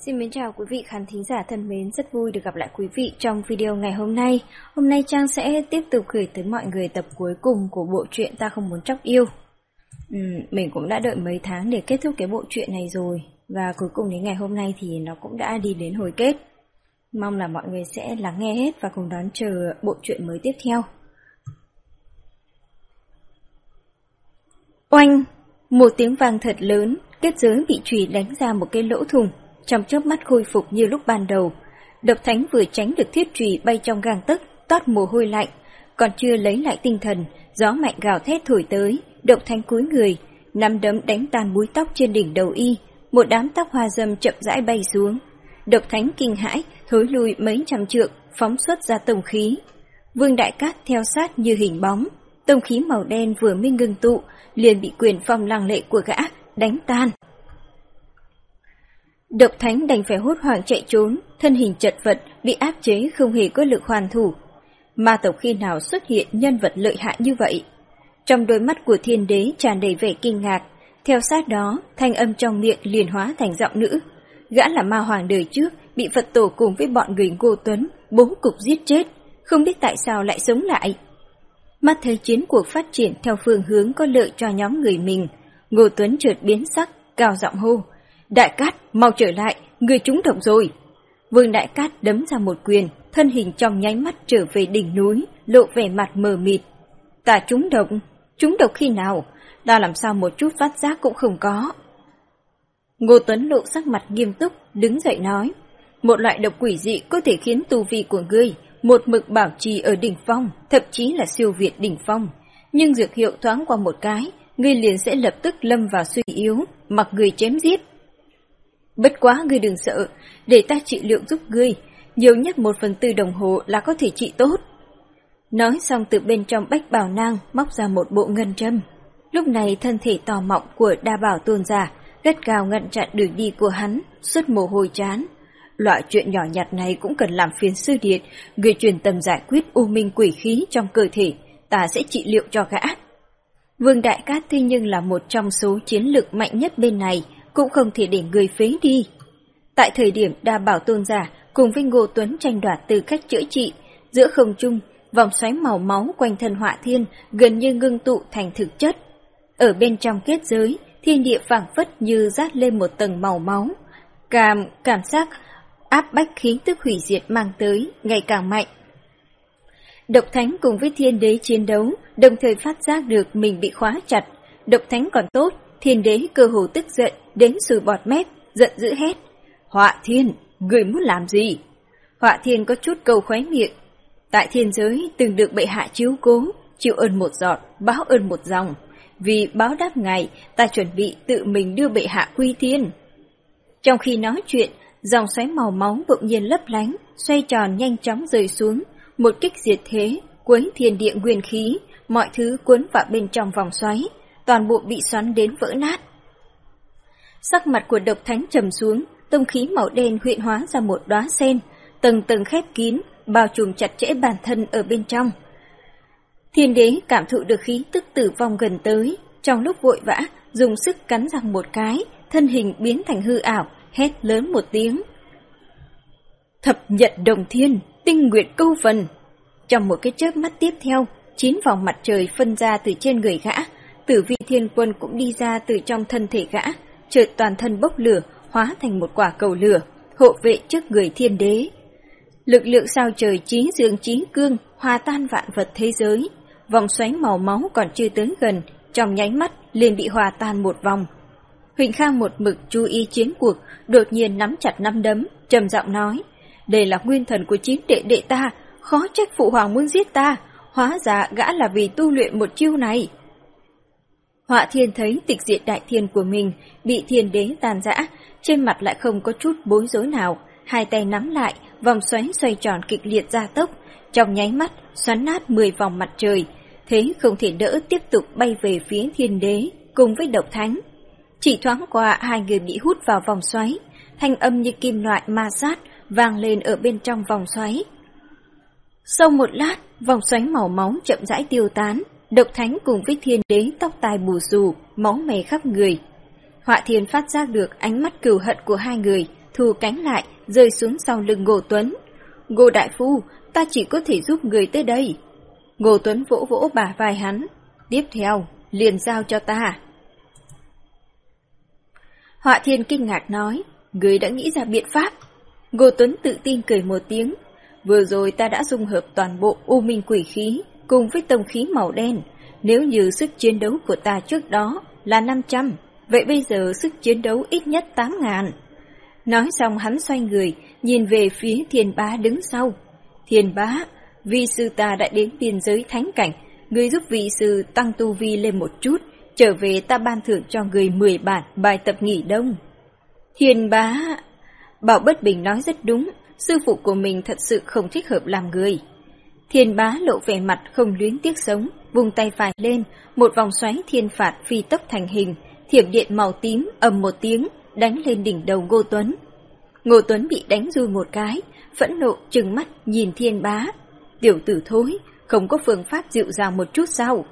Xin mến chào quý vị khán thính giả thân mến, rất vui được gặp lại quý vị trong video ngày hôm nay. Hôm nay Trang sẽ tiếp tục gửi tới mọi người tập cuối cùng của bộ truyện Ta Không Muốn Chóc Yêu. Mình cũng đã đợi mấy tháng để kết thúc cái bộ truyện này rồi, và cuối cùng đến ngày hôm nay thì nó cũng đã đi đến hồi kết. Mong là mọi người sẽ lắng nghe hết và cùng đón chờ bộ truyện mới tiếp theo. Oanh! Một tiếng vang thật lớn, kết giới bị chùy đánh ra một cái lỗ thủng. Trong chớp mắt khôi phục như lúc ban đầu, Độc Thánh vừa tránh được thiết chùy bay trong gang tấc, toát mồ hôi lạnh, còn chưa lấy lại tinh thần, gió mạnh gào thét thổi tới, Độc Thánh cúi người, nắm đấm đánh tan búi tóc trên đỉnh đầu y, một đám tóc hoa râm chậm rãi bay xuống. Độc Thánh kinh hãi, thối lui mấy trăm trượng, phóng xuất ra tông khí. Vương Đại Cát theo sát như hình bóng, tông khí màu đen vừa mới ngưng tụ, liền bị quyền phong lăng lệ của gã đánh tan. Độc Thánh đành phải hốt hoảng chạy trốn, thân hình chật vật, bị áp chế không hề có lực hoàn thủ. Ma tộc khi nào xuất hiện nhân vật lợi hại như vậy? Trong đôi mắt của Thiên Đế tràn đầy vẻ kinh ngạc, theo sát đó, thanh âm trong miệng liền hóa thành giọng nữ. Gã là ma hoàng đời trước, bị Phật tổ cùng với bọn người Ngô Tuấn bố cục giết chết, không biết tại sao lại sống lại. Mắt thấy chiến cuộc phát triển theo phương hướng có lợi cho nhóm người mình, Ngô Tuấn chợt biến sắc, cao giọng hô: Đại Cát, mau trở lại, người trúng độc rồi. Vương Đại Cát đấm ra một quyền, thân hình trong nháy mắt trở về đỉnh núi, lộ vẻ mặt mờ mịt. Ta trúng độc khi nào? Ta làm sao một chút phát giác cũng không có. Ngô Tuấn lộ sắc mặt nghiêm túc, đứng dậy nói: Một loại độc quỷ dị có thể khiến tu vi của ngươi một mực bảo trì ở đỉnh phong, thậm chí là siêu việt đỉnh phong. Nhưng dược hiệu thoáng qua một cái, ngươi liền sẽ lập tức lâm vào suy yếu, mặc người chém giết. Bất quá ngươi đừng sợ, để ta trị liệu giúp ngươi, nhiều nhất 1/4 đồng hồ là có thể trị tốt. Nói xong từ bên trong bách bào nang móc ra một bộ ngân châm. Lúc này thân thể to mọng của Đa Bảo Tôn giả gắt gao ngăn chặn đường đi của hắn, xuất mồ hôi chán. Loại chuyện nhỏ nhặt này cũng cần làm phiền sư điệt, người truyền tâm giải quyết u minh quỷ khí trong cơ thể, ta sẽ trị liệu cho gã. Vương Đại Cát thế nhưng là một trong số chiến lực mạnh nhất bên này, cũng không thể để người phế đi. Tại thời điểm Đa Bảo Tôn giả cùng với Ngô Tuấn tranh đoạt tư cách chữa trị, giữa không trung, vòng xoáy màu máu quanh thân Họa Thiên gần như ngưng tụ thành thực chất. Ở bên trong kết giới, thiên địa phảng phất như dát lên một tầng màu máu. Cảm giác áp bách khí tức hủy diệt mang tới ngày càng mạnh. Độc Thánh cùng với Thiên Đế chiến đấu, đồng thời phát giác được mình bị khóa chặt. Độc Thánh còn tốt, Thiên Đế cơ hồ tức giận đến sùi bọt mép, giận dữ hét: Họa Thiên, người muốn làm gì? Họa Thiên có chút câu khóe miệng: Tại thiên giới từng được bệ hạ chiếu cố, chịu ơn một giọt, báo ơn một dòng. Vì báo đáp ngài, ta chuẩn bị tự mình đưa bệ hạ quy thiên. Trong khi nói chuyện, dòng xoáy màu máu bỗng nhiên lấp lánh, xoay tròn nhanh chóng rơi xuống, một kích diệt thế, quấy thiên địa nguyên khí, mọi thứ cuốn vào bên trong vòng xoáy, toàn bộ bị xoắn đến vỡ nát. Sắc mặt của Độc Thánh trầm xuống, tông khí màu đen huyễn hóa ra một đóa sen, tầng tầng khép kín, bao trùm chặt chẽ bản thân ở bên trong. Thiên Đế cảm thụ được khí tức tử vong gần tới, trong lúc vội vã, dùng sức cắn răng một cái, thân hình biến thành hư ảo, hét lớn một tiếng: Thập nhật đồng thiên, tinh nguyệt câu phần. Trong một cái chớp mắt tiếp theo, 9 vòng mặt trời phân ra từ trên người gã, Tử Vi Thiên Quân cũng đi ra từ trong thân thể gã, chợt toàn thân bốc lửa, hóa thành một quả cầu lửa, hộ vệ trước người Thiên Đế. Lực lượng sao trời chí dương chí cương, hòa tan vạn vật thế giới. Vòng xoáy màu máu còn chưa tới gần, trong nháy mắt liền bị hòa tan một vòng. Huỳnh Khang một mực chú ý chiến cuộc, đột nhiên nắm chặt nắm đấm, trầm giọng nói: Đây là nguyên thần của 9 đệ đệ ta, khó trách phụ hoàng muốn giết ta, hóa ra gã là vì tu luyện một chiêu này. Họa Thiên thấy tịch diệt đại thiên của mình bị Thiên Đế tàn rã, trên mặt lại không có chút bối rối nào, hai tay nắm lại, vòng xoáy xoay tròn kịch liệt gia tốc, trong nháy mắt xoắn nát 10 vòng mặt trời, thế không thể đỡ tiếp tục bay về phía Thiên Đế cùng với Độc Thánh. Chỉ thoáng qua hai người bị hút vào vòng xoáy, thanh âm như kim loại ma sát vang lên ở bên trong vòng xoáy. Sau một lát, vòng xoáy màu máu chậm rãi tiêu tán, Độc Thánh cùng với Thiên Đế tóc tai bù xù, máu me khắp người. Họa Thiên phát giác được ánh mắt cừu hận của hai người, thu cánh lại, rơi xuống sau lưng Ngô Tuấn. Ngô đại phu, ta chỉ có thể giúp người tới đây. Ngô Tuấn vỗ vỗ bả vai hắn. Tiếp theo, liền giao cho ta. Họa Thiên kinh ngạc nói, người đã nghĩ ra biện pháp. Ngô Tuấn tự tin cười một tiếng. Vừa rồi ta đã dung hợp toàn bộ U Minh Quỷ khí cùng với tông khí màu đen. Nếu như sức chiến đấu của ta trước đó là 500, vậy bây giờ sức chiến đấu ít nhất 8.000. Nói xong hắn xoay người, nhìn về phía Thiên Bá đứng sau. Thiên Bá, vi sư ta đã đến biên giới thánh cảnh, người giúp vi sư tăng tu vi lên một chút, trở về ta ban thưởng cho người 10 bản bài tập nghỉ đông. Thiên Bá, Bảo Bất Bình nói rất đúng, sư phụ của mình thật sự không thích hợp làm người. Thiên Bá lộ vẻ mặt không luyến tiếc sống, vùng tay phải lên, một vòng xoáy thiên phạt phi tốc thành hình, thiểm điện màu tím ầm một tiếng, đánh lên đỉnh đầu Ngô Tuấn. Ngô Tuấn bị đánh rui một cái, phẫn nộ trừng mắt nhìn Thiên Bá. Tiểu tử thối, không có phương pháp dịu dàng một chút sao?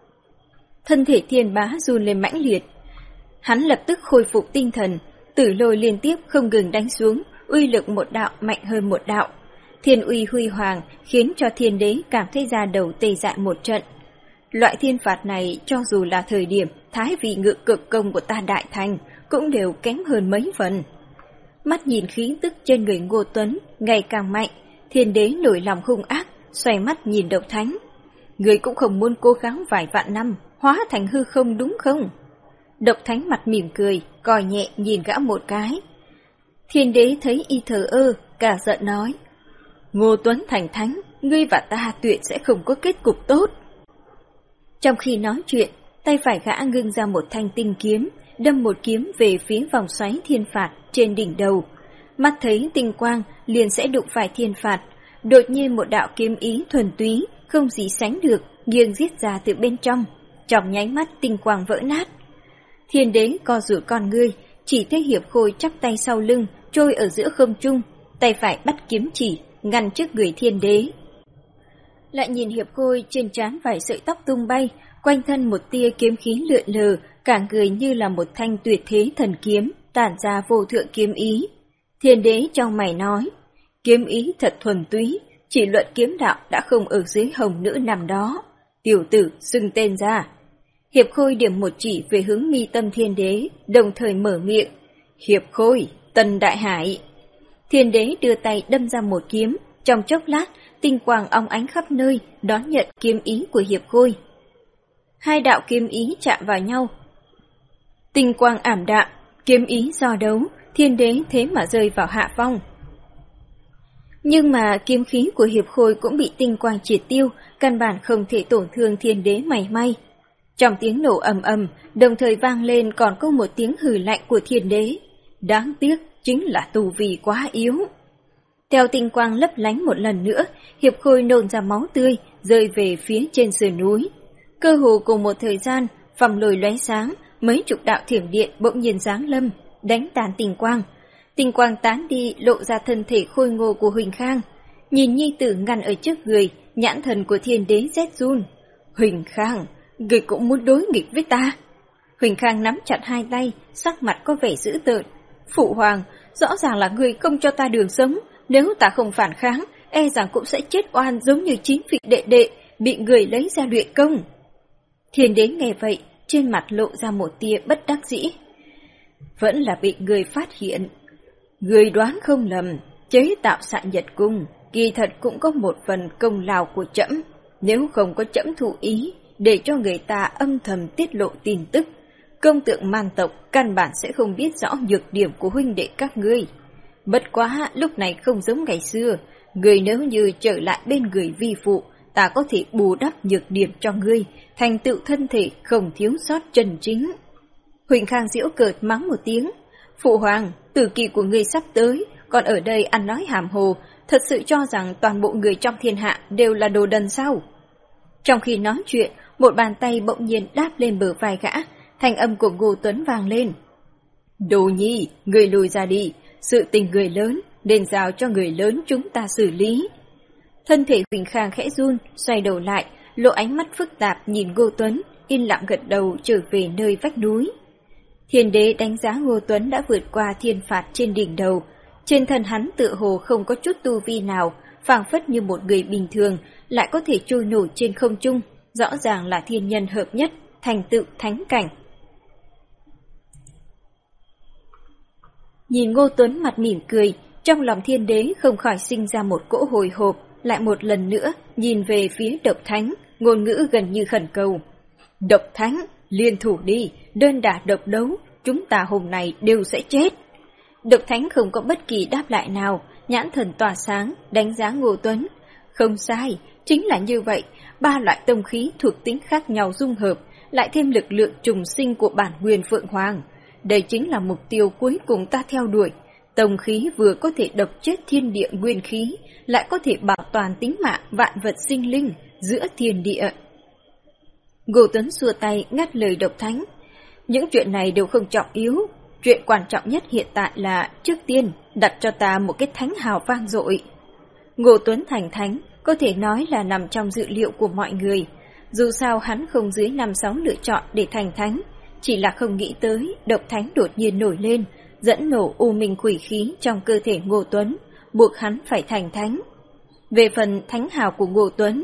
Thân thể Thiên Bá run lên mãnh liệt. Hắn lập tức khôi phục tinh thần, tử lôi liên tiếp không ngừng đánh xuống, uy lực một đạo mạnh hơn một đạo. Thiên uy huy hoàng khiến cho Thiên Đế cảm thấy da đầu tê dại một trận. Loại thiên phạt này cho dù là thời điểm Thái vị ngự cực công của ta đại thành cũng đều kém hơn mấy phần. Mắt nhìn khí tức trên người Ngô Tuấn ngày càng mạnh, Thiên Đế nổi lòng hung ác, xoay mắt nhìn Độc Thánh. Người cũng không muốn cố gắng vài vạn năm, hóa thành hư không đúng không? Độc Thánh mặt mỉm cười, coi nhẹ nhìn gã một cái. Thiên Đế thấy y thờ ơ, cả giận nói. Ngô Tuấn thành thánh, ngươi và ta tuyệt sẽ không có kết cục tốt. Trong khi nói chuyện, tay phải gã ngưng ra một thanh tinh kiếm, đâm một kiếm về phía vòng xoáy thiên phạt trên đỉnh đầu. Mắt thấy tinh quang liền sẽ đụng phải thiên phạt, đột nhiên một đạo kiếm ý thuần túy, không gì sánh được, nghiêng giết ra từ bên trong. Trong nháy mắt tinh quang vỡ nát. Thiên Đế co rủi con ngươi, chỉ thấy Hiệp Khôi chắp tay sau lưng, trôi ở giữa không trung, tay phải bắt kiếm chỉ, ngăn trước người Thiên Đế. Lại nhìn Hiệp Khôi trên trán vài sợi tóc tung bay, quanh thân một tia kiếm khí lượn lờ, cả người như là một thanh tuyệt thế thần kiếm, tản ra vô thượng kiếm ý. Thiên Đế trong mày nói, kiếm ý thật thuần túy, chỉ luận kiếm đạo đã không ở dưới hồng nữ nằm đó. Tiểu tử, xưng tên ra. Hiệp Khôi điểm một chỉ về hướng mi tâm Thiên Đế, đồng thời mở miệng. Hiệp Khôi, Tần Đại Hải. Thiên Đế đưa tay đâm ra một kiếm, trong chốc lát, tinh quang óng ánh khắp nơi, đón nhận kiếm ý của Hiệp Khôi. Hai đạo kiếm ý chạm vào nhau. Tinh quang ảm đạm, kiếm ý do đấu, Thiên Đế thế mà rơi vào hạ phong. Nhưng mà kiếm khí của Hiệp Khôi cũng bị tinh quang triệt tiêu, căn bản không thể tổn thương Thiên Đế mảy may. Trong tiếng nổ ầm ầm, đồng thời vang lên còn có một tiếng hừ lạnh của Thiên Đế. Đáng tiếc chính là tu vi quá yếu. Theo tinh quang lấp lánh một lần nữa, Hiệp Khôi nôn ra máu tươi, rơi về phía trên sườn núi. Cơ hồ cùng một thời gian, vòng lồi lóe sáng, mấy chục đạo thiểm điện bỗng nhiên giáng lâm, đánh tàn tinh quang. Tinh quang tán đi, lộ ra thân thể khôi ngô của Huỳnh Khang. Nhìn nhi tử ngăn ở trước người, nhãn thần của Thiên Đế rét run. Huỳnh Khang, người cũng muốn đối nghịch với ta. Huỳnh Khang nắm chặt hai tay, sắc mặt có vẻ dữ tợn. Phụ hoàng, rõ ràng là người không cho ta đường sống, nếu ta không phản kháng, e rằng cũng sẽ chết oan giống như 9 vị đệ đệ, bị người lấy ra luyện công. Thiên Đế nghe vậy, trên mặt lộ ra một tia bất đắc dĩ. Vẫn là bị người phát hiện. Người đoán không lầm, chế tạo xạ nhật cung, kỳ thật cũng có một phần công lao của trẫm. Nếu không có trẫm thụ ý, để cho người ta âm thầm tiết lộ tin tức, công tượng man tộc căn bản sẽ không biết rõ nhược điểm của huynh đệ các ngươi. Bất quá lúc này không giống ngày xưa, người nếu như trở lại bên người vi phụ, ta có thể bù đắp nhược điểm cho ngươi, thành tựu thân thể không thiếu sót chân chính. Huỳnh Khang giễu cợt mắng một tiếng. Phụ hoàng, tử kỳ của ngươi sắp tới, còn ở đây ăn nói hàm hồ, thật sự cho rằng toàn bộ người trong thiên hạ đều là đồ đần sao? Trong khi nói chuyện, một bàn tay bỗng nhiên đáp lên bờ vai gã, thanh âm của Ngô Tuấn vang lên. Đồ nhi, người lùi ra đi, sự tình người lớn, nên giao cho người lớn chúng ta xử lý. Thân thể Huỳnh Khang khẽ run, xoay đầu lại, lộ ánh mắt phức tạp nhìn Ngô Tuấn, yên lặng gật đầu trở về nơi vách núi. Thiên đế đánh giá Ngô Tuấn đã vượt qua thiên phạt trên đỉnh đầu. Trên thân hắn tựa hồ không có chút tu vi nào, phảng phất như một người bình thường, lại có thể trôi nổi trên không trung, rõ ràng là thiên nhân hợp nhất, thành tựu thánh cảnh. Nhìn Ngô Tuấn mặt mỉm cười, trong lòng thiên đế không khỏi sinh ra một cỗ hồi hộp, lại một lần nữa nhìn về phía Độc Thánh, ngôn ngữ gần như khẩn cầu. Độc Thánh, liên thủ đi, đơn đả độc đấu, chúng ta hôm nay đều sẽ chết. Độc Thánh không có bất kỳ đáp lại nào, nhãn thần tỏa sáng, đánh giá Ngô Tuấn. Không sai, chính là như vậy, ba loại tông khí thuộc tính khác nhau dung hợp, lại thêm lực lượng trùng sinh của bản nguyên Phượng Hoàng. Đây chính là mục tiêu cuối cùng ta theo đuổi. Tông khí vừa có thể độc chết thiên địa nguyên khí, lại có thể bảo toàn tính mạng vạn vật sinh linh giữa thiên địa. Ngô Tuấn xua tay ngắt lời Độc Thánh. Những chuyện này đều không trọng yếu. Chuyện quan trọng nhất hiện tại là trước tiên đặt cho ta một cái thánh hào vang dội. Ngô Tuấn thành thánh có thể nói là nằm trong dự liệu của mọi người. Dù sao hắn không dưới 5-6 lựa chọn để thành thánh, chỉ là không nghĩ tới Độc Thánh đột nhiên nổi lên, dẫn nổ u minh quỷ khí trong cơ thể Ngô Tuấn, buộc hắn phải thành thánh. Về phần thánh hào của Ngô Tuấn,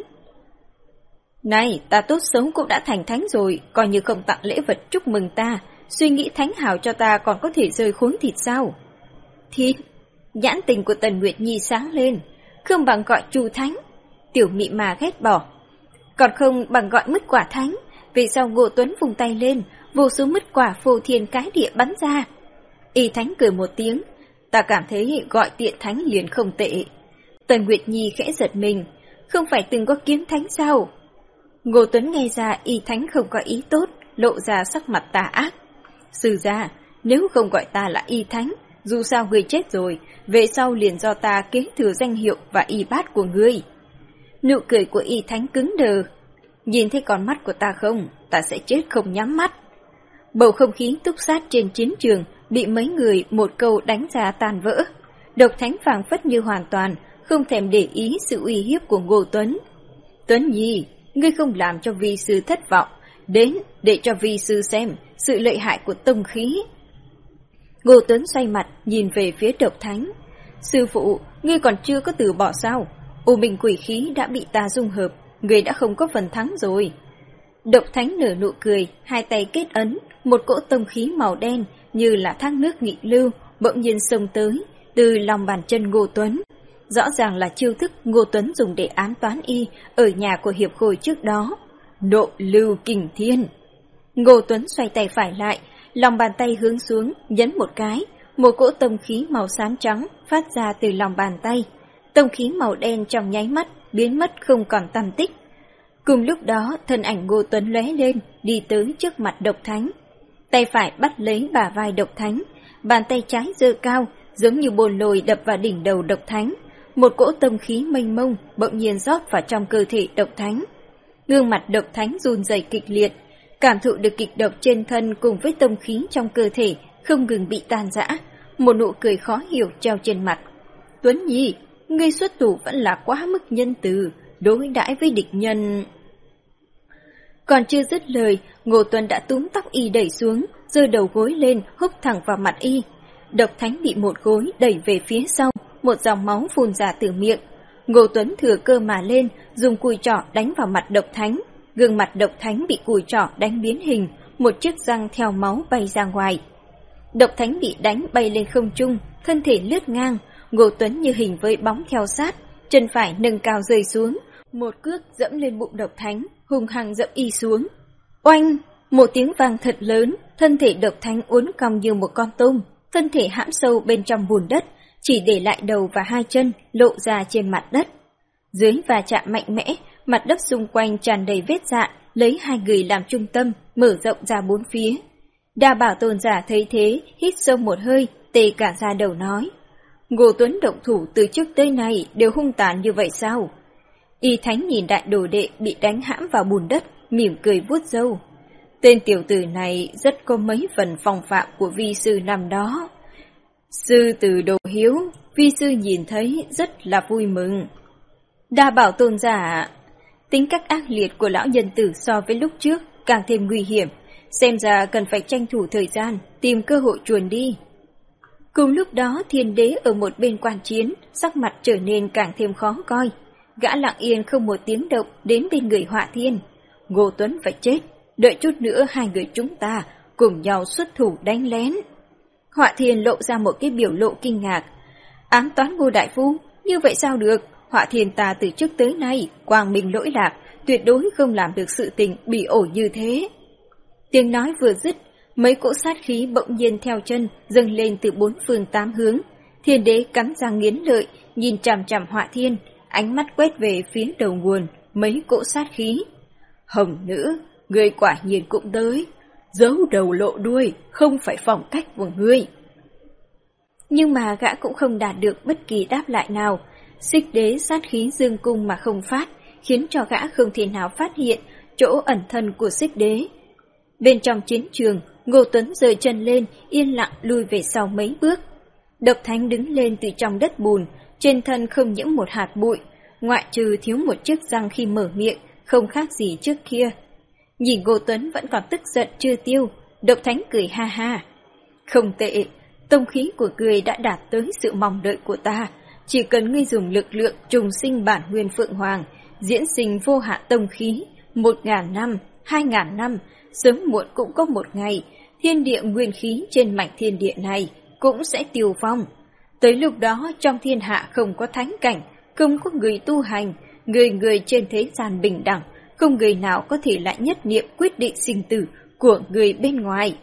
này, ta tốt xấu cũng đã thành thánh rồi, coi như không tặng lễ vật chúc mừng ta, suy nghĩ thánh hào cho ta còn có thể rơi khối thịt sao? Thịt? Nhãn tình của Tần Nguyệt Nhi sáng lên, không bằng gọi Chu Thánh. Tiểu Mị mà ghét bỏ. Còn không bằng gọi mứt quả thánh, vì sau Ngô Tuấn vùng tay lên, vô số mứt quả phô thiên cái địa bắn ra. Y Thánh cười một tiếng, ta cảm thấy gọi tiện thánh liền không tệ. Tần Nguyệt Nhi khẽ giật mình, không phải từng có kiếm thánh sao? Ngô Tuấn nghe ra Y Thánh không có ý tốt, lộ ra sắc mặt tà ác. Sư gia, nếu không gọi ta là Y Thánh, dù sao ngươi chết rồi, về sau liền do ta kế thừa danh hiệu và y bát của ngươi. Nụ cười của Y Thánh cứng đờ. Nhìn thấy con mắt của ta không, ta sẽ chết không nhắm mắt. Bầu không khí túc sát trên chiến trường bị mấy người một câu đánh ra tan vỡ. Độc Thánh phảng phất như hoàn toàn không thèm để ý sự uy hiếp của Ngô Tuấn. Tuấn Nhi, ngươi không làm cho vi sư thất vọng, đến để cho vi sư xem sự lợi hại của tông khí. Ngô Tuấn xoay mặt nhìn về phía Độc Thánh. Sư phụ, ngươi còn chưa có từ bỏ sao? U minh quỷ khí đã bị ta dung hợp, ngươi đã không có phần thắng rồi. Độc Thánh nở nụ cười, hai tay kết ấn, một cỗ tông khí màu đen như là thác nước nghị lưu bỗng nhiên xông tới từ lòng bàn chân Ngô Tuấn. Rõ ràng là chiêu thức Ngô Tuấn dùng để ám toán y ở nhà của hiệp khôi trước đó. Nộ lưu kình thiên. Ngô Tuấn xoay tay phải lại, lòng bàn tay hướng xuống, nhấn một cái, một cỗ tông khí màu xám trắng phát ra từ lòng bàn tay. Tông khí màu đen trong nháy mắt biến mất không còn tăm tích. Cùng lúc đó, thân ảnh Ngô Tuấn lóe lên, đi tới trước mặt Độc Thánh. Tay phải bắt lấy bả vai Độc Thánh, bàn tay trái giơ cao, giống như bồn lồi đập vào đỉnh đầu Độc Thánh. Một cỗ tông khí mênh mông bỗng nhiên rót vào trong cơ thể Độc Thánh. Gương mặt Độc Thánh run rẩy kịch liệt, cảm thụ được kịch độc trên thân cùng với tông khí trong cơ thể không ngừng bị tan rã. Một nụ cười khó hiểu treo trên mặt. Tuấn Nhi, ngươi xuất thủ vẫn là quá mức nhân từ, đối đãi với địch nhân. Còn chưa dứt lời, Ngô Tuấn đã túm tóc y đẩy xuống, giơ đầu gối lên húc thẳng vào mặt y. Độc Thánh bị một gối đẩy về phía sau, một dòng máu phun ra từ miệng. Ngô Tuấn thừa cơ mà lên, dùng cùi trỏ đánh vào mặt Độc Thánh. Gương mặt Độc Thánh bị cùi trỏ đánh biến hình, một chiếc răng theo máu bay ra ngoài. Độc Thánh bị đánh bay lên không trung, thân thể lướt ngang. Ngô Tuấn như hình với bóng theo sát, chân phải nâng cao rơi xuống, một cước dẫm lên bụng Độc Thánh, hung hăng dẫm y xuống. Oanh! Một tiếng vang thật lớn, thân thể Độc Thánh uốn cong như một con tôm, thân thể hãm sâu bên trong bùn đất, chỉ để lại đầu và hai chân lộ ra trên mặt đất. Dưới va chạm mạnh mẽ, mặt đất xung quanh tràn đầy vết rạn, lấy hai người làm trung tâm, mở rộng ra bốn phía. Đa Bảo Tôn giả thấy thế, hít sâu một hơi, tê cả da đầu nói. Ngô Tuấn động thủ từ trước tới nay đều hung tàn như vậy sao? Y Thánh nhìn đại đồ đệ bị đánh hãm vào bùn đất, mỉm cười vuốt râu. Tên tiểu tử này rất có mấy phần phong phạm của vi sư năm đó. Sư tử đồ hiếu, vi sư nhìn thấy rất là vui mừng. Đa Bảo Tôn giả, tính cách ác liệt của lão nhân tử so với lúc trước càng thêm nguy hiểm. xem ra cần phải tranh thủ thời gian, tìm cơ hội chuồn đi. Cùng lúc đó Thiên Đế ở một bên quan chiến, sắc mặt trở nên càng thêm khó coi. Gã lặng yên không một tiếng động đến bên người Họa Thiên. Ngô Tuấn phải chết, đợi chút nữa hai người chúng ta cùng nhau xuất thủ đánh lén. Họa Thiên lộ ra một cái biểu lộ kinh ngạc. Ám toán Ngô đại phu, như vậy sao được? Họa Thiên ta từ trước tới nay quang minh lỗi lạc, tuyệt đối không làm được sự tình bị ổi như thế. Tiếng nói vừa dứt, mấy cỗ sát khí bỗng nhiên theo chân dâng lên từ bốn phương tám hướng. Thiên Đế cắn răng nghiến lợi, nhìn chằm chằm Họa Thiên, ánh mắt quét về phía đầu nguồn mấy cỗ sát khí. Hồng nữ, ngươi quả nhiên cũng tới, giấu đầu lộ đuôi, không phải phong cách của ngươi. Nhưng mà gã cũng không đạt được bất kỳ đáp lại nào. Xích Đế sát khí dương cung mà không phát, khiến cho gã không thể nào phát hiện chỗ ẩn thân của Xích Đế. Bên trong chiến trường, Ngô Tuấn giơ chân lên, yên lặng lùi về sau mấy bước. Độc Thánh đứng lên từ trong đất bùn, trên thân không nhiễm một hạt bụi, ngoại trừ thiếu một chiếc răng khi mở miệng, không khác gì trước kia. Nhìn Ngô Tuấn vẫn còn tức giận chưa tiêu, Độc Thánh cười ha ha. Không tệ, tông khí của ngươi đã đạt tới sự mong đợi của ta. Chỉ cần ngươi dùng lực lượng trùng sinh bản nguyên Phượng Hoàng, diễn sinh vô hạn tông khí, 1000 năm, 2000 năm, sớm muộn cũng có một ngày, thiên địa nguyên khí trên mảnh thiên địa này cũng sẽ tiêu vong. Tới lúc đó trong thiên hạ không có thánh cảnh, không có người tu hành, người người trên thế gian bình đẳng, không người nào có thể lại nhất niệm quyết định sinh tử của người bên ngoài.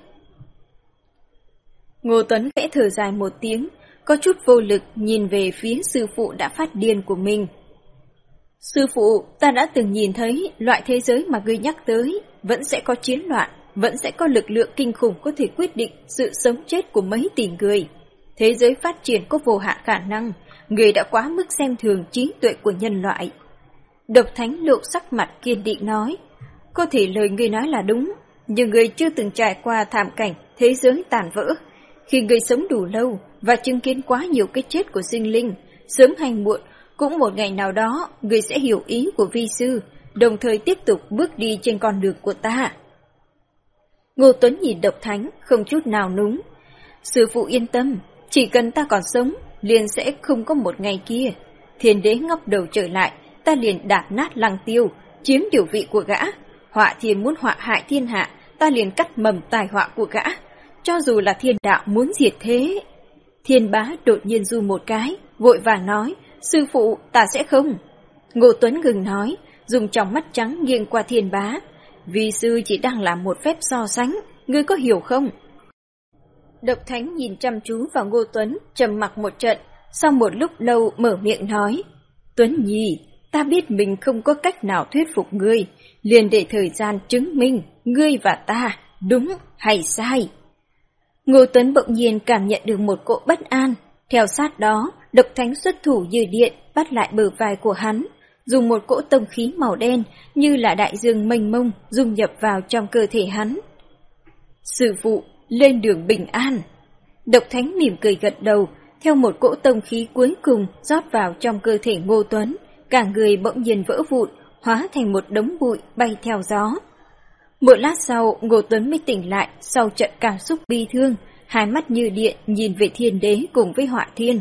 Ngô Tuấn khẽ thở dài một tiếng, có chút vô lực nhìn về phía sư phụ đã phát điên của mình. Sư phụ, ta đã từng nhìn thấy loại thế giới mà ngươi nhắc tới, vẫn sẽ có chiến loạn, vẫn sẽ có lực lượng kinh khủng có thể quyết định sự sống chết của mấy tỷ người. Thế giới phát triển có vô hạn khả năng, người đã quá mức xem thường trí tuệ của nhân loại. Độc Thánh lộ sắc mặt kiên định nói, có thể lời ngươi nói là đúng, nhưng ngươi chưa từng trải qua thảm cảnh thế giới tàn vỡ. Khi ngươi sống đủ lâu và chứng kiến quá nhiều cái chết của sinh linh, sớm hay muộn, cũng một ngày nào đó ngươi sẽ hiểu ý của vi sư, đồng thời tiếp tục bước đi trên con đường của ta. Ngô Tuấn nhìn Độc Thánh không chút nào núng. Sư phụ yên tâm, chỉ cần ta còn sống, liền sẽ không có một ngày kia. Thiên Đế ngóc đầu trở lại, ta liền đạp nát Lăng Tiêu, chiếm điều vị của gã. Họa Thiên muốn họa hại thiên hạ, ta liền cắt mầm tai họa của gã. Cho dù là thiên đạo muốn diệt thế. Thiên Bá đột nhiên du một cái, vội vàng nói, sư phụ, ta sẽ không. Ngô Tuấn ngừng nói, dùng tròng mắt trắng nghiêng qua Thiên Bá. Vi sư chỉ đang làm một phép so sánh, ngươi có hiểu không? Độc Thánh nhìn chăm chú vào Ngô Tuấn, trầm mặc một trận, sau một lúc lâu mở miệng nói, Tuấn Nhi, ta biết mình không có cách nào thuyết phục ngươi, liền để thời gian chứng minh ngươi và ta đúng hay sai. Ngô Tuấn bỗng nhiên cảm nhận được một cỗ bất an, theo sát đó, Độc Thánh xuất thủ như điện bắt lại bờ vai của hắn, dùng một cỗ tông khí màu đen như là đại dương mênh mông dung nhập vào trong cơ thể hắn. Sư phụ, lên đường bình an. Độc Thánh mỉm cười gật đầu, theo một cỗ tông khí cuối cùng rót vào trong cơ thể Ngô Tuấn, cả người bỗng nhiên vỡ vụn, hóa thành một đống bụi bay theo gió. Một lát sau, Ngô Tuấn mới tỉnh lại sau trận cảm xúc bi thương, hai mắt như điện nhìn về Thiên Đế cùng với Họa Thiên.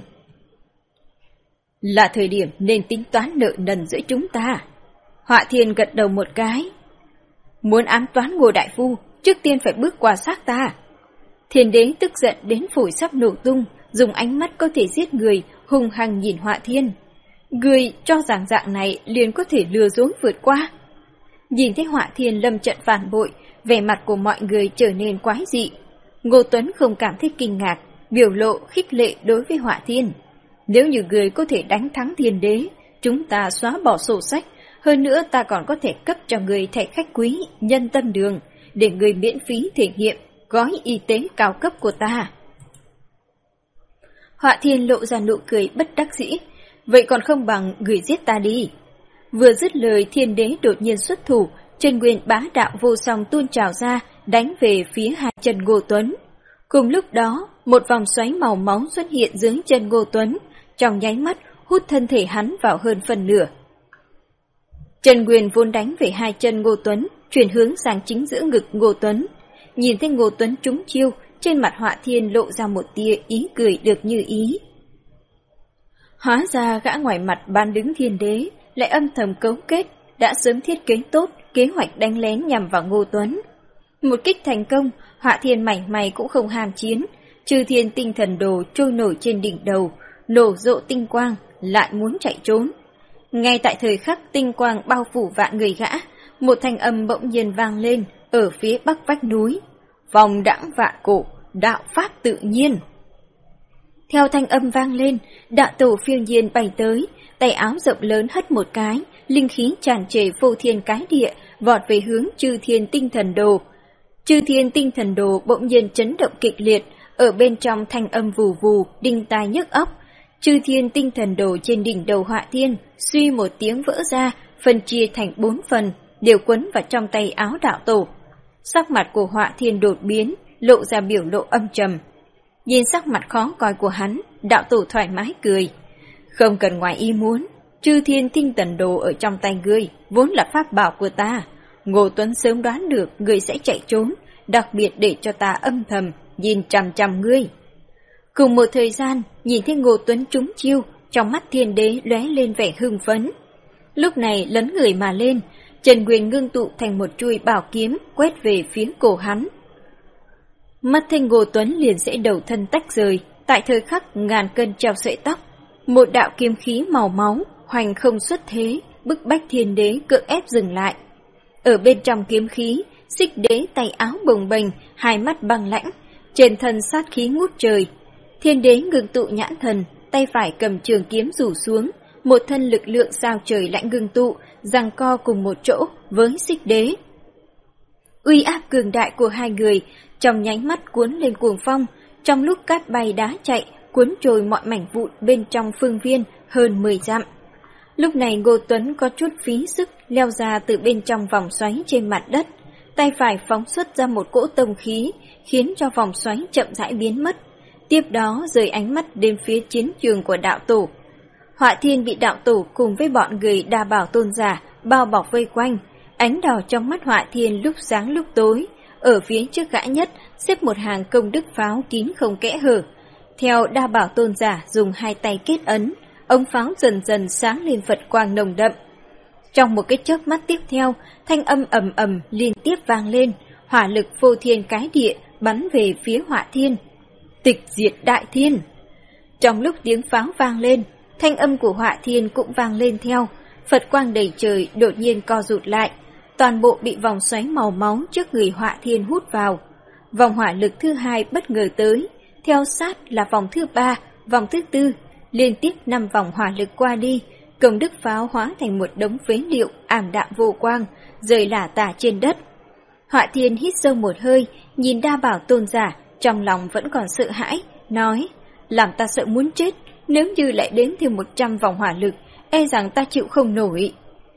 Là thời điểm nên tính toán nợ nần giữa chúng ta. Họa Thiên gật đầu một cái. Muốn ám toán Ngô đại phu, trước tiên phải bước qua xác ta. Thiên Đế tức giận đến phổi sắp nổ tung, dùng ánh mắt có thể giết người, hung hăng nhìn Họa Thiên. Người cho rằng dạng này liền có thể lừa dối vượt qua. Nhìn thấy Họa Thiên lâm trận phản bội, vẻ mặt của mọi người trở nên quái dị. Ngô Tuấn không cảm thấy kinh ngạc, biểu lộ khích lệ đối với Họa Thiên. Nếu như người có thể đánh thắng Thiên Đế, chúng ta xóa bỏ sổ sách, hơn nữa ta còn có thể cấp cho người thẻ khách quý, nhân tâm đường, để người miễn phí thể nghiệm gói y tế cao cấp của ta. Họa Thiên lộ ra nụ cười bất đắc dĩ, vậy còn không bằng người giết ta đi. Vừa dứt lời, Thiên Đế đột nhiên xuất thủ, chân nguyên bá đạo vô song tuôn trào ra, đánh về phía hai chân Ngô Tuấn. Cùng lúc đó, một vòng xoáy màu máu xuất hiện dưới chân Ngô Tuấn, trong nháy mắt hút thân thể hắn vào hơn phần nửa. Chân nguyên vốn đánh về hai chân Ngô Tuấn, chuyển hướng sang chính giữa ngực Ngô Tuấn. nhìn thấy Ngô Tuấn trúng chiêu, trên mặt Họa Thiên lộ ra một tia ý cười được như ý. Hóa ra gã ngoài mặt ban đứng Thiên Đế lại âm thầm cấu kết, đã sớm thiết kế tốt kế hoạch đánh lén nhằm vào Ngô Tuấn. Một kích thành công, Họa Thiên mảy may cũng không ham chiến, Chư Thiên Tinh Thần Đồ trôi nổi trên đỉnh đầu, nổ rộ tinh quang, lại muốn chạy trốn. Ngay tại thời khắc tinh quang bao phủ vạn người gã, một thanh âm bỗng nhiên vang lên ở phía bắc vách núi. Vòng đãng vạn cổ, đạo pháp tự nhiên. Theo thanh âm vang lên, đạo tổ phiêu nhiên bay tới, tay áo rộng lớn hất một cái, linh khí tràn trề phô thiên cái địa, vọt về hướng Chư Thiên Tinh Thần Đồ. Chư Thiên Tinh Thần Đồ bỗng nhiên chấn động kịch liệt, ở bên trong thanh âm vù vù, đinh tai nhức óc. Chư Thiên Tinh Thần Đồ trên đỉnh đầu Họa Thiên, suy một tiếng vỡ ra, phân chia thành 4 phần, đều quấn vào trong tay áo đạo tổ. Sắc mặt của Họa Thiên đột biến, lộ ra biểu lộ âm trầm. Nhìn sắc mặt khó coi của hắn, đạo tổ thoải mái cười. Không cần ngoài ý muốn, Chư Thiên Tinh Thần Đồ ở trong tay ngươi, vốn là pháp bảo của ta. Ngô Tuấn sớm đoán được ngươi sẽ chạy trốn, đặc biệt để cho ta âm thầm, nhìn chằm chằm ngươi. Cùng một thời gian, nhìn thấy Ngô Tuấn trúng chiêu, trong mắt Thiên Đế lóe lên vẻ hưng phấn. Lúc này lấn người mà lên, Trần Nguyên ngưng tụ thành một chuôi bảo kiếm quét về phía cổ hắn. Mắt thấy Ngô Tuấn liền sẽ đầu thân tách rời, tại thời khắc ngàn cân treo sợi tóc, một đạo kiếm khí màu máu hoành không xuất thế, bức bách Thiên Đế cưỡng ép dừng lại. Ở bên trong kiếm khí, Xích Đế tay áo bồng bềnh, hai mắt băng lãnh, trên thân sát khí ngút trời. Thiên Đế ngưng tụ nhãn thần, tay phải cầm trường kiếm rủ xuống, một thân lực lượng sao trời lãnh ngưng tụ, giằng co cùng một chỗ với Xích Đế. Uy áp cường đại của hai người trong nháy mắt cuốn lên cuồng phong, trong lúc cát bay đá chạy, cuốn trôi mọi mảnh vụn bên trong phương viên hơn 10 dặm. Lúc này Ngô Tuấn có chút phí sức leo ra từ bên trong vòng xoáy trên mặt đất, tay phải phóng xuất ra một cỗ tông khí, khiến cho vòng xoáy chậm rãi biến mất. Tiếp đó rời ánh mắt đến phía chiến trường của đạo tổ. Họa Thiên bị đạo tổ cùng với bọn người Đa Bảo Tôn giả bao bọc vây quanh, ánh đỏ trong mắt Họa Thiên lúc sáng lúc tối. Ở phía trước gã nhất xếp một hàng công đức pháo kín không kẽ hở. Theo Đa Bảo Tôn giả dùng hai tay kết ấn, ống pháo dần dần sáng lên Phật quang nồng đậm. Trong một cái chớp mắt tiếp theo, thanh âm ầm ầm liên tiếp vang lên, hỏa lực vô thiên cái địa bắn về phía Họa Thiên. Tịch diệt đại thiên. Trong lúc tiếng pháo vang lên, thanh âm của Họa Thiên cũng vang lên theo. Phật quang đầy trời đột nhiên co rụt lại, toàn bộ bị vòng xoáy màu máu trước người Họa Thiên hút vào. Vòng hỏa lực thứ hai bất ngờ tới, theo sát là vòng thứ ba, vòng thứ tư, liên tiếp 5 vòng hỏa lực qua đi, công đức pháo hóa thành một đống phế liệu ảm đạm vô quang, rơi lả tả trên đất. Họa Thiên hít sâu một hơi, nhìn Đa Bảo Tôn giả, trong lòng vẫn còn sợ hãi, nói, làm ta sợ muốn chết, nếu như lại đến thêm 100 vòng hỏa lực, e rằng ta chịu không nổi.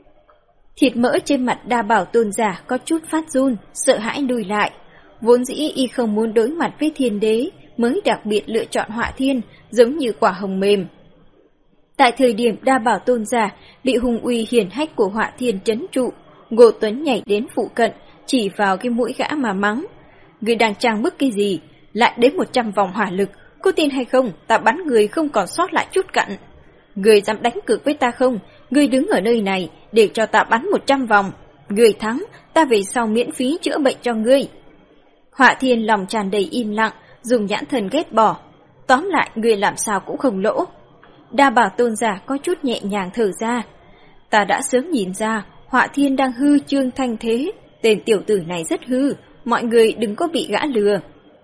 Thịt mỡ trên mặt Đa Bảo Tôn giả có chút phát run, sợ hãi lùi lại. Vốn dĩ y không muốn đối mặt với Thiên Đế, mới đặc biệt lựa chọn Họa Thiên, giống như quả hồng mềm. Tại thời điểm Đa Bảo Tôn giả bị hung uy hiển hách của Họa Thiên trấn trụ, Ngô Tuấn nhảy đến phụ cận, chỉ vào cái mũi gã mà mắng. Người đang trang bức cái gì? Lại đến 100 vòng hỏa lực, có tin hay không, ta bắn người không còn sót lại chút cặn. Người dám đánh cược với ta không? Người đứng ở nơi này để cho ta bắn 100 vòng. Người thắng, ta về sau miễn phí chữa bệnh cho ngươi. Họa Thiên lòng tràn đầy im lặng, dùng nhãn thần ghét bỏ. Tóm lại, người làm sao cũng không lỗ. Đa Bảo Tôn giả có chút nhẹ nhàng thở ra. Ta đã sớm nhìn ra, Họa Thiên đang hư trương thanh thế. Tên tiểu tử này rất hư, mọi người đừng có bị gã lừa.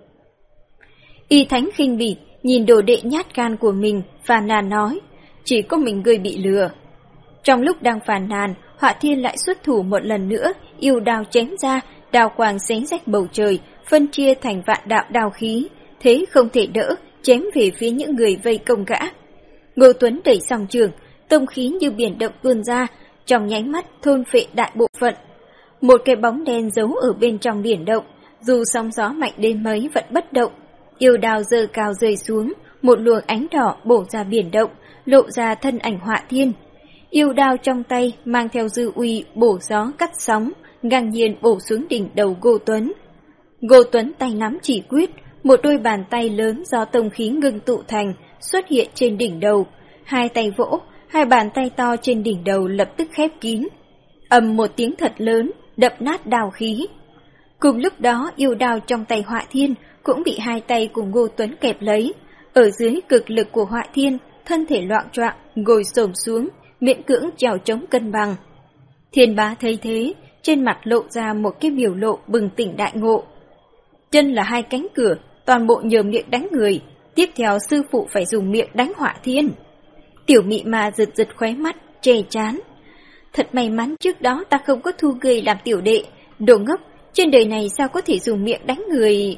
Y Thánh khinh bỉ, nhìn đồ đệ nhát gan của mình, phàn nàn nói, chỉ có mình ngươi bị lừa. Trong lúc đang phàn nàn, Họa Thiên lại xuất thủ một lần nữa, yêu đao chém ra, đao quang xé rách bầu trời, phân chia thành vạn đạo đao khí, thế không thể đỡ, chém về phía những người vây công gã. Ngô Tuấn đẩy song trường, tông khí như biển động tuôn ra, trong nháy mắt thôn phệ đại bộ phận. Một cái bóng đen giấu ở bên trong biển động, dù sóng gió mạnh đến mấy vẫn bất động. Yêu đao giơ cao rơi xuống, một luồng ánh đỏ bổ ra biển động, lộ ra thân ảnh Họa Thiên. Yêu đao trong tay mang theo dư uy bổ gió cắt sóng, ngang nhiên bổ xuống đỉnh đầu Ngô Tuấn. Ngô Tuấn tay nắm chỉ quyết, một đôi bàn tay lớn do tông khí ngưng tụ thành xuất hiện trên đỉnh đầu. Hai tay vỗ, hai bàn tay to trên đỉnh đầu lập tức khép kín. Ầm một tiếng thật lớn, đập nát đao khí. Cùng lúc đó yêu đao trong tay Họa Thiên cũng bị hai tay của Ngô Tuấn kẹp lấy. Ở dưới cực lực của Họa Thiên, thân thể loạng choạng, ngồi xổm xuống, miễn cưỡng trèo chống cân bằng. Thiên Bá thấy thế, trên mặt lộ ra một cái biểu lộ bừng tỉnh đại ngộ. Chân là hai cánh cửa, toàn bộ nhờ miệng đánh người, tiếp theo sư phụ phải dùng miệng đánh Họa Thiên. Tiểu Mị Ma giật giật khóe mắt, chê chán. Thật may mắn trước đó ta không có thu ngươi làm tiểu đệ, đồ ngốc, trên đời này sao có thể dùng miệng đánh người.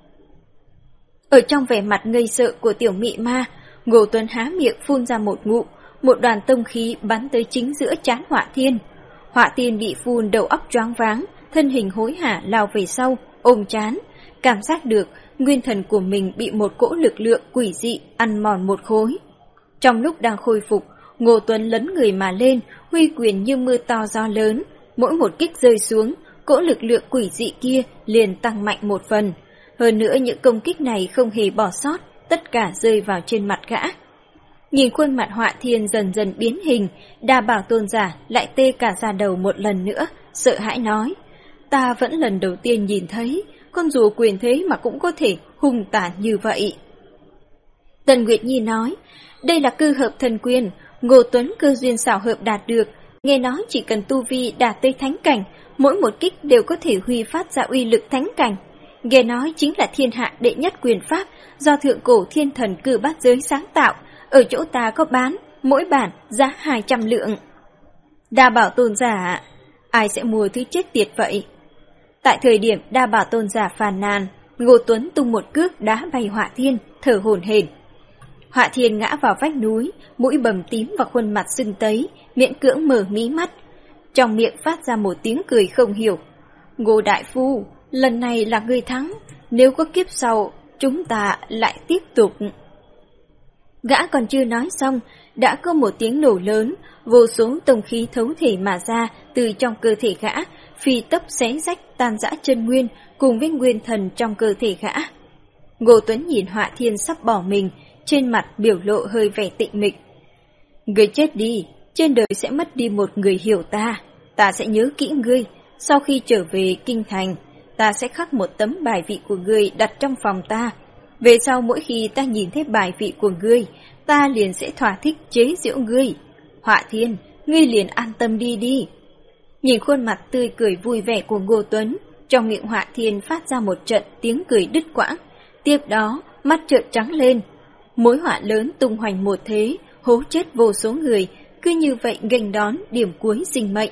Ở trong vẻ mặt ngây sợ của Tiểu Mị Ma, Ngô Tuấn há miệng phun ra một ngụm, một đoàn tông khí bắn tới chính giữa trán Họa Thiên. Họa Thiên bị phun đầu óc choáng váng, thân hình hối hả lao về sau, ôm trán, cảm giác được nguyên thần của mình bị một cỗ lực lượng quỷ dị ăn mòn một khối. Trong lúc đang khôi phục, Ngô Tuấn lấn người mà lên, huy quyền như mưa to gió lớn, mỗi một kích rơi xuống, cỗ lực lượng quỷ dị kia liền tăng mạnh một phần. Hơn nữa những công kích này không hề bỏ sót, tất cả rơi vào trên mặt gã. Nhìn khuôn mặt Họa Thiên dần dần biến hình, Đa Bảo Tôn giả lại tê cả da đầu một lần nữa, sợ hãi nói: ta vẫn lần đầu tiên nhìn thấy, con rùa quyền thế mà cũng có thể hung tàn như vậy. Tần Nguyệt Nhi nói: đây là cư hợp thần quyền, Ngô Tuấn cơ duyên xảo hợp đạt được, nghe nói chỉ cần tu vi đạt tới thánh cảnh, mỗi một kích đều có thể huy phát ra uy lực thánh cảnh. Nghe nói chính là thiên hạ đệ nhất quyền pháp do thượng cổ thiên thần cử bát giới sáng tạo, ở chỗ ta có bán, mỗi bản giá 200 lượng. Đa Bảo Tôn giả, ai sẽ mua thứ chết tiệt vậy? Tại thời điểm Đa Bảo Tôn giả phàn nàn, Ngô Tuấn tung một cước đá bay Họa Thiên, thở hổn hển. Họa Thiên ngã vào vách núi, mũi bầm tím và khuôn mặt sưng tấy, miễn cưỡng mở mí mắt. Trong miệng phát ra một tiếng cười không hiểu. Ngô đại phu, lần này là ngươi thắng, nếu có kiếp sau, chúng ta lại tiếp tục. Gã còn chưa nói xong, đã có một tiếng nổ lớn, vô số tông khí thấu thể mà ra từ trong cơ thể gã, phi tốc xé rách tan rã chân nguyên cùng với nguyên thần trong cơ thể gã. Ngô Tuấn nhìn Họa Thiên sắp bỏ mình, trên mặt biểu lộ hơi vẻ tịnh mịch. Ngươi chết đi, trên đời sẽ mất đi một người hiểu ta, ta sẽ nhớ kỹ ngươi, sau khi trở về kinh thành, ta sẽ khắc một tấm bài vị của ngươi đặt trong phòng ta. Về sau mỗi khi ta nhìn thấy bài vị của ngươi, ta liền sẽ thỏa thích chế giễu ngươi. Họa Thiên, ngươi liền an tâm đi đi. Nhìn khuôn mặt tươi cười vui vẻ của Ngô Tuấn, trong miệng Họa Thiên phát ra một trận tiếng cười đứt quãng. Tiếp đó, mắt trợn trắng lên. Mối họa lớn tung hoành một thế, hố chết vô số người, cứ như vậy nghênh đón điểm cuối sinh mệnh.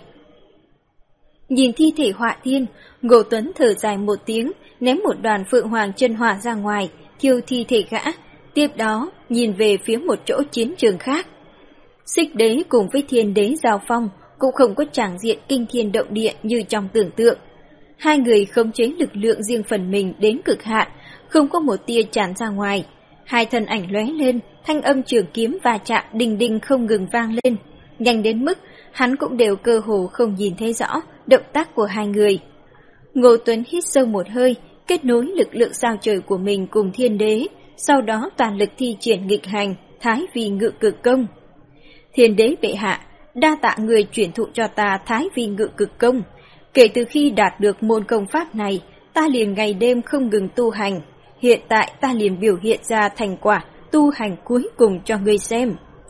Nhìn thi thể Họa Thiên, Ngô Tuấn thở dài một tiếng, ném một đoàn phượng hoàng chân hỏa ra ngoài, thiêu thi thể gã. Tiếp đó, nhìn về phía một chỗ chiến trường khác. Xích Đế cùng với Thiên Đế giao phong, cũng không có tràng diện kinh thiên động địa như trong tưởng tượng. Hai người khống chế lực lượng riêng phần mình đến cực hạn, không có một tia tràn ra ngoài. Hai thân ảnh lóe lên, thanh âm trường kiếm va chạm đinh đinh không ngừng vang lên, nhanh đến mức hắn cũng đều cơ hồ không nhìn thấy rõ động tác của hai người. Ngô Tuấn hít sâu một hơi, kết nối lực lượng sao trời của mình cùng Thiên Đế, sau đó toàn lực thi triển nghịch hành, Thái Vi Ngự Cực Công. Thiên Đế bệ hạ, đa tạ người chuyển thụ cho ta Thái Vi Ngự Cực Công. Kể từ khi đạt được môn công pháp này, ta liền ngày đêm không ngừng tu hành. Hiện tại ta liền biểu hiện ra thành quả tu hành cuối cùng cho ngươi xem.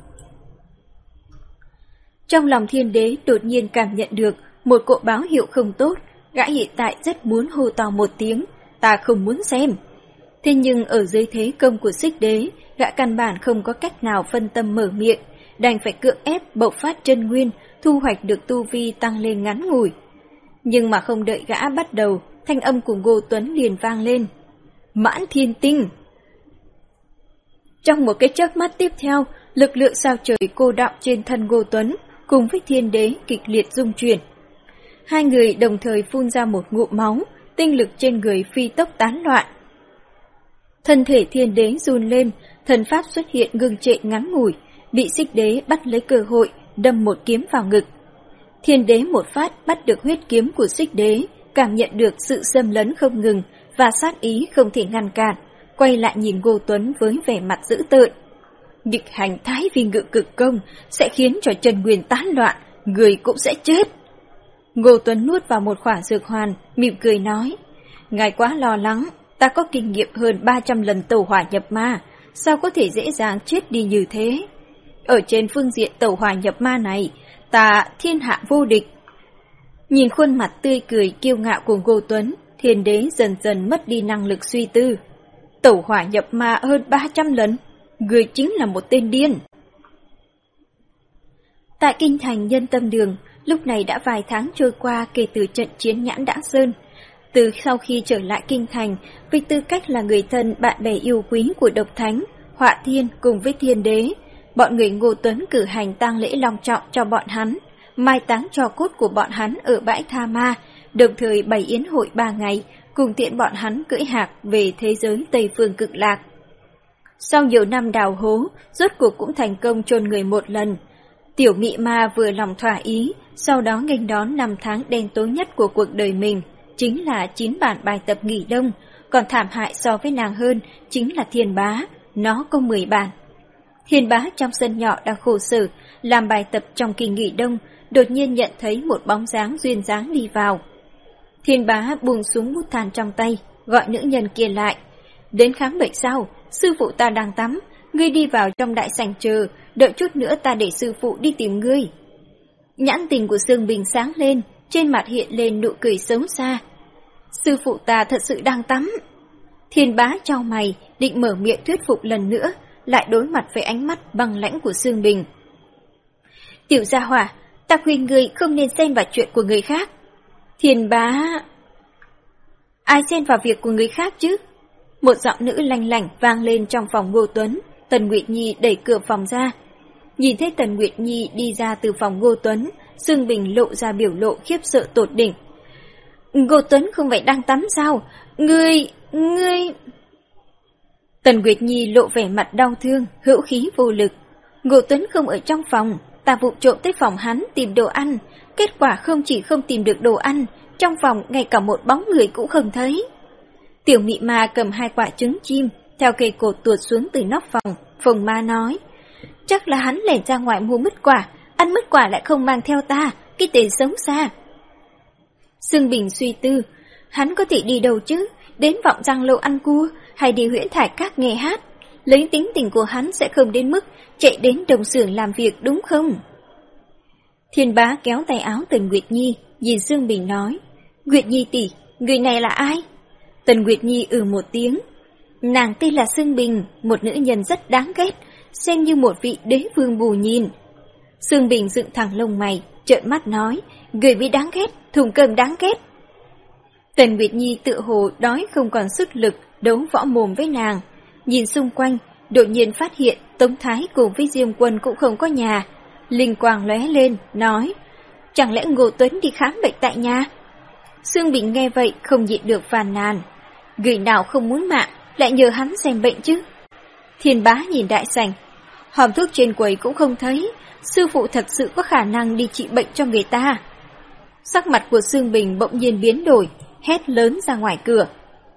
Trong lòng Thiên Đế đột nhiên cảm nhận được một cỗ báo hiệu không tốt, gã hiện tại rất muốn hô to một tiếng, ta không muốn xem. Thế nhưng ở dưới thế công của Xích Đế, gã căn bản không có cách nào phân tâm mở miệng, đành phải cưỡng ép bộc phát chân nguyên, thu hoạch được tu vi tăng lên ngắn ngủi. Nhưng mà không đợi gã bắt đầu, thanh âm của Ngô Tuấn liền vang lên. Mãn Thiên Tinh. Trong một cái chớp mắt tiếp theo, lực lượng sao trời cô đọng trên thân Ngô Tuấn cùng với Thiên Đế kịch liệt rung chuyển. Hai người đồng thời phun ra một ngụm máu, tinh lực trên người phi tốc tán loạn. Thân thể Thiên Đế run lên, thần pháp xuất hiện ngưng trệ ngắn ngủi, bị Xích Đế bắt lấy cơ hội, đâm một kiếm vào ngực. Thiên Đế một phát bắt được huyết kiếm của Xích Đế, cảm nhận được sự xâm lấn không ngừng, và sát ý không thể ngăn cản, quay lại nhìn Ngô Tuấn với vẻ mặt dữ tợn. Nghịch hành Thái Vi Ngự Cực Công sẽ khiến cho chân nguyên tán loạn, người cũng sẽ chết. Ngô Tuấn nuốt vào một khỏa dược hoàn, mỉm cười nói, ngài quá lo lắng, ta có kinh nghiệm hơn 300 lần tẩu hỏa nhập ma, sao có thể dễ dàng chết đi như thế? Ở trên phương diện tẩu hỏa nhập ma này, ta thiên hạ vô địch. Nhìn khuôn mặt tươi cười kiêu ngạo của Ngô Tuấn, Thiên Đế dần dần mất đi năng lực suy tư. Tẩu hỏa nhập ma hơn 300 lần, người chính là một tên điên. Tại kinh thành Nhân Tâm Đường, lúc này đã vài tháng trôi qua kể từ trận chiến Nhãn Đãng Sơn. Từ sau khi trở lại kinh thành, với tư cách là người thân bạn bè yêu quý của Độc Thánh, Họa Thiên cùng với Thiên Đế, bọn người Ngô Tuấn cử hành tang lễ long trọng cho bọn hắn, mai táng tro cốt của bọn hắn ở bãi Tha Ma, đồng thời bày yến hội 3 ngày, cùng tiện bọn hắn cưỡi hạc về thế giới Tây Phương Cực Lạc. Sau nhiều năm đào hố, rốt cuộc cũng thành công chôn người một lần. Tiểu Mị Ma vừa lòng thỏa ý, sau đó nghênh đón 5 tháng đen tối nhất của cuộc đời mình, chính là 9 bản bài tập nghỉ đông, còn thảm hại so với nàng hơn chính là Thiên Bá, nó có 10 bản. Thiên Bá trong sân nhỏ đang khổ sở, làm bài tập trong kỳ nghỉ đông, đột nhiên nhận thấy một bóng dáng duyên dáng đi vào. Thiên Bá buông xuống bút than trong tay, gọi nữ nhân kia lại. Đến khám bệnh sao? Sư phụ ta đang tắm, ngươi đi vào trong đại sảnh chờ, đợi chút nữa ta để sư phụ đi tìm ngươi. Nhãn tình của Dương Bình sáng lên, trên mặt hiện lên nụ cười xấu xa. Sư phụ ta thật sự đang tắm. Thiên Bá chau mày, định mở miệng thuyết phục lần nữa, lại đối mặt với ánh mắt băng lãnh của Dương Bình. Tiểu gia hỏa, ta khuyên ngươi không nên xen vào chuyện của người khác. Thiên Bá... Ai xen vào việc của người khác chứ? Một giọng nữ lanh lảnh vang lên trong phòng Ngô Tuấn. Tần Nguyệt Nhi đẩy cửa phòng ra. Nhìn thấy Tần Nguyệt Nhi đi ra từ phòng Ngô Tuấn, Dương Bình lộ ra biểu lộ khiếp sợ tột đỉnh. Ngô Tuấn không phải đang tắm sao? Ngươi... Tần Nguyệt Nhi lộ vẻ mặt đau thương, hữu khí vô lực. Ngô Tuấn không ở trong phòng, ta vụng trộm tới phòng hắn tìm đồ ăn. Kết quả không chỉ không tìm được đồ ăn, trong phòng ngay cả một bóng người cũng không thấy. Tiểu Mị Ma cầm 2 quả trứng chim, theo cây cột tuột xuống từ nóc phòng. Phùng Ma nói, chắc là hắn lẻn ra ngoài mua mứt quả, ăn mứt quả lại không mang theo ta, cái tên sống xa. Dương Bình suy tư, hắn có thể đi đâu chứ, đến Vọng Giang Lâu ăn cua, hay đi Huyễn Thải Các nghe hát. Lấy tính tình của hắn sẽ không đến mức chạy đến đồng xưởng làm việc đúng không? Thiên Bá kéo tay áo Tần Nguyệt Nhi, nhìn Dương Bình nói, Nguyệt Nhi tỷ, người này là ai? Tần Nguyệt Nhi một tiếng. Nàng tên là Dương Bình, một nữ nhân rất đáng ghét, xem như một vị đế vương bù nhìn. Dương Bình dựng thẳng lông mày, trợn mắt nói, người bị đáng ghét, thùng cơm đáng ghét. Tần Nguyệt Nhi tự hồ đói không còn sức lực đấu võ mồm với nàng. Nhìn xung quanh, đột nhiên phát hiện Tống Thái cùng với Diêm Quân cũng không có nhà. Linh quang lóe lên, nói, chẳng lẽ Ngô Tuấn đi khám bệnh tại nhà? Dương Bình nghe vậy không nhịn được phàn nàn. Người nào không muốn mạng, lại nhờ hắn xem bệnh chứ? Thiên Bá nhìn đại sảnh, hòm thuốc trên quầy cũng không thấy, sư phụ thật sự có khả năng đi trị bệnh cho người ta. Sắc mặt của Dương Bình bỗng nhiên biến đổi, hét lớn ra ngoài cửa.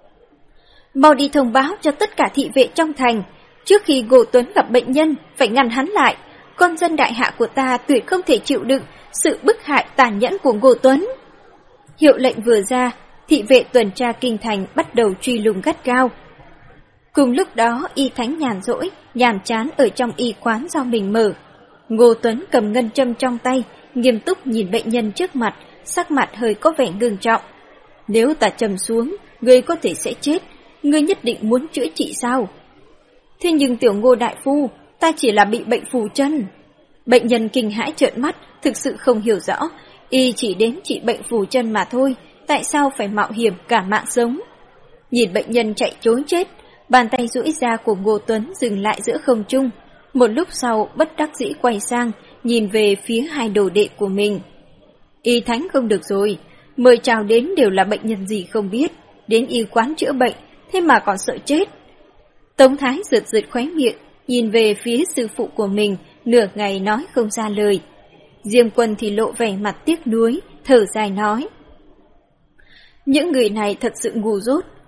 Mau đi thông báo cho tất cả thị vệ trong thành, trước khi Ngô Tuấn gặp bệnh nhân, phải ngăn hắn lại. Con dân đại hạ của ta tuyệt không thể chịu đựng sự bức hại tàn nhẫn của Ngô Tuấn. Hiệu lệnh vừa ra, thị vệ tuần tra kinh thành bắt đầu truy lùng gắt gao. Cùng lúc đó, y thánh nhàn rỗi, nhàm chán ở trong y quán do mình mở. Ngô Tuấn cầm ngân châm trong tay, nghiêm túc nhìn bệnh nhân trước mặt, sắc mặt hơi có vẻ ngưng trọng. Nếu ta châm xuống, ngươi có thể sẽ chết, ngươi nhất định muốn chữa trị sao? Thế nhưng tiểu Ngô đại phu, ta chỉ là bị bệnh phù chân. Bệnh nhân kinh hãi trợn mắt, thực sự không hiểu rõ, y chỉ đến trị bệnh phù chân mà thôi, tại sao phải mạo hiểm cả mạng sống? Nhìn bệnh nhân chạy trốn chết, bàn tay duỗi ra của Ngô Tuấn dừng lại giữa không trung. Một lúc sau bất đắc dĩ quay sang, nhìn về phía 2 đồ đệ của mình. Y thánh không được rồi, mời chào đến đều là bệnh nhân gì không biết, đến y quán chữa bệnh, thế mà còn sợ chết. Tống Thái giật giật khóe miệng, nhìn về phía sư phụ của mình, nửa ngày nói không ra lời. Diêm Quân thì lộ vẻ mặt tiếc nuối, thở dài nói. Những người này thật sự ngu dốt,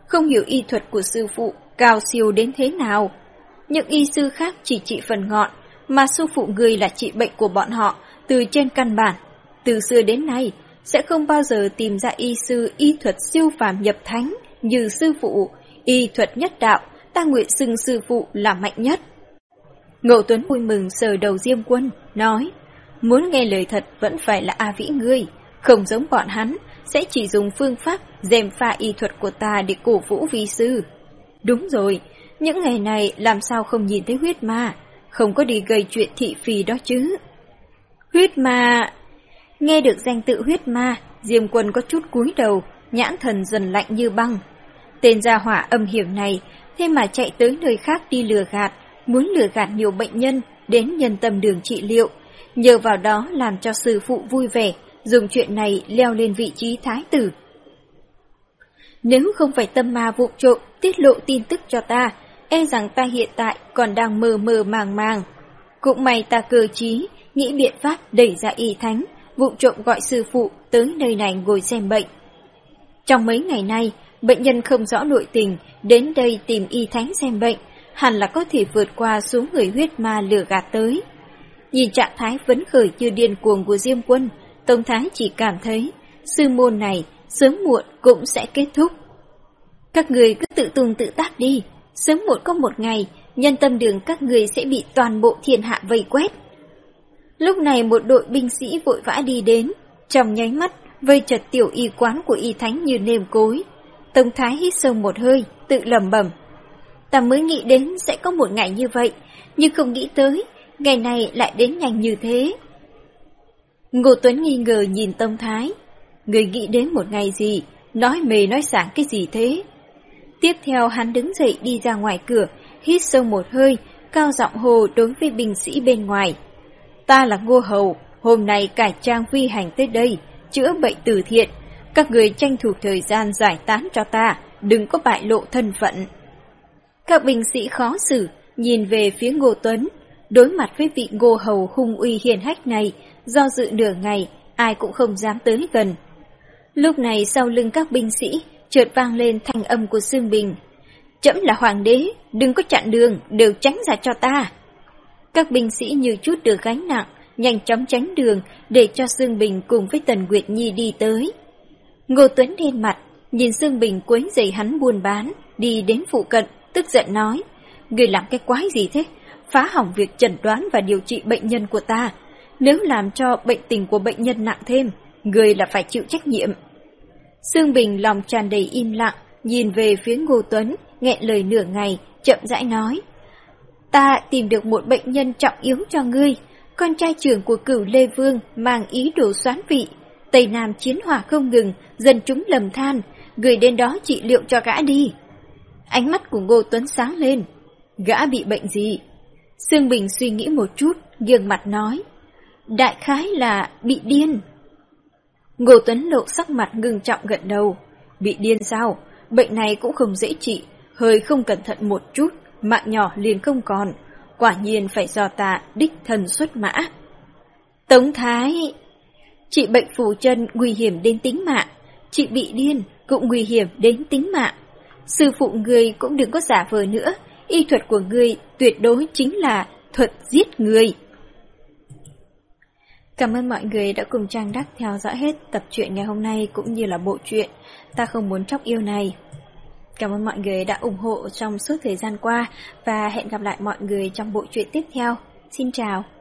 không hiểu y thuật của sư phụ cao siêu đến thế nào. Những y sư khác chỉ trị phần ngọn, mà sư phụ người là trị bệnh của bọn họ từ trên căn bản. Từ xưa đến nay, sẽ không bao giờ tìm ra y sư y thuật siêu phàm nhập thánh như sư phụ. Y thuật nhất đạo, ta nguyện xưng sư phụ là mạnh nhất. Ngộ Tuấn vui mừng sờ đầu Diêm Quân, nói, muốn nghe lời thật vẫn phải là A Vĩ ngươi, không giống bọn hắn, sẽ chỉ dùng phương pháp gièm pha y thuật của ta để cổ vũ vi sư. Đúng rồi, những ngày này làm sao không nhìn thấy huyết ma, không có đi gây chuyện thị phi đó chứ. Huyết ma... Nghe được danh tự huyết ma, Diêm Quân có chút cúi đầu, nhãn thần dần lạnh như băng. Tên gia hỏa âm hiểm này, thế mà chạy tới nơi khác đi lừa gạt, muốn lừa gạt nhiều bệnh nhân đến Nhân Tâm Đường trị liệu, nhờ vào đó làm cho sư phụ vui vẻ, dùng chuyện này leo lên vị trí thái tử. Nếu không phải tâm ma vụng trộm tiết lộ tin tức cho ta, e rằng ta hiện tại còn đang mơ mơ màng màng. Cũng may ta cơ trí, nghĩ biện pháp đẩy ra y thánh, vụng trộm gọi sư phụ tới nơi này ngồi xem bệnh. Trong mấy ngày nay, bệnh nhân không rõ nội tình đến đây tìm y thánh xem bệnh, hẳn là có thể vượt qua số người huyết ma lừa gạt tới. Nhìn trạng thái phấn khởi như điên cuồng của Diêm Quân, Tông Thái chỉ cảm thấy sư môn này sớm muộn cũng sẽ kết thúc. Các người cứ tự tung tự tác đi, sớm muộn có một ngày, Nhân Tâm Đường các người sẽ bị toàn bộ thiên hạ vây quét. Lúc này một đội binh sĩ vội vã đi đến, trong nháy mắt vây chật tiểu y quán của y thánh như nêm cối. Tông Thái hít sâu một hơi, tự lẩm bẩm. Ta mới nghĩ đến sẽ có một ngày như vậy, nhưng không nghĩ tới, ngày này lại đến nhanh như thế. Ngô Tuấn nghi ngờ nhìn Tông Thái. Người nghĩ đến một ngày gì, nói mề nói sảng cái gì thế? Tiếp theo hắn đứng dậy đi ra ngoài cửa, hít sâu một hơi, cao giọng hồ đối với binh sĩ bên ngoài. Ta là Ngô Hầu, hôm nay cải trang vi hành tới đây, chữa bệnh từ thiện. Các người tranh thủ thời gian giải tán cho ta, đừng có bại lộ thân phận. Các binh sĩ khó xử, nhìn về phía Ngô Tuấn. Đối mặt với vị Ngô Hầu hung uy hiền hách này, do dự nửa ngày, ai cũng không dám tới gần. Lúc này sau lưng các binh sĩ, chợt vang lên thanh âm của Xương Bình. Trẫm là hoàng đế, đừng có chặn đường, đều tránh ra cho ta. Các binh sĩ như chút được gánh nặng, nhanh chóng tránh đường để cho Xương Bình cùng với Tần Nguyệt Nhi đi tới. Ngô Tuấn đen mặt, nhìn Xương Bình quấy rầy hắn buôn bán, đi đến phụ cận, tức giận nói. Người làm cái quái gì thế? Phá hỏng việc chẩn đoán và điều trị bệnh nhân của ta. Nếu làm cho bệnh tình của bệnh nhân nặng thêm, người là phải chịu trách nhiệm. Xương Bình lòng tràn đầy im lặng, nhìn về phía Ngô Tuấn, nghẹn lời nửa ngày, chậm rãi nói. Ta tìm được một bệnh nhân trọng yếu cho ngươi, con trai trưởng của Cửu Lê Vương mang ý đồ soán vị. Tây Nam chiến hỏa không ngừng, dân chúng lầm than, người đến đó trị liệu cho gã đi. Ánh mắt của Ngô Tuấn sáng lên. Gã bị bệnh gì? Xương Bình suy nghĩ một chút, nghiêng mặt nói. Đại khái là bị điên. Ngô Tuấn lộ sắc mặt ngưng trọng gật đầu. Bị điên sao? Bệnh này cũng không dễ trị, hơi không cẩn thận một chút, mạng nhỏ liền không còn. Quả nhiên phải do ta đích thân xuất mã. Tống Thái... Trị bệnh phù chân nguy hiểm đến tính mạng, trị bị điên cũng nguy hiểm đến tính mạng. Sư phụ người cũng đừng có giả vờ nữa, y thuật của người tuyệt đối chính là thuật giết người. Cảm ơn mọi người đã cùng Trang Đắc theo dõi hết tập truyện ngày hôm nay cũng như là bộ truyện Ta Không Muốn Chóc Yêu này. Cảm ơn mọi người đã ủng hộ trong suốt thời gian qua và hẹn gặp lại mọi người trong bộ truyện tiếp theo. Xin chào!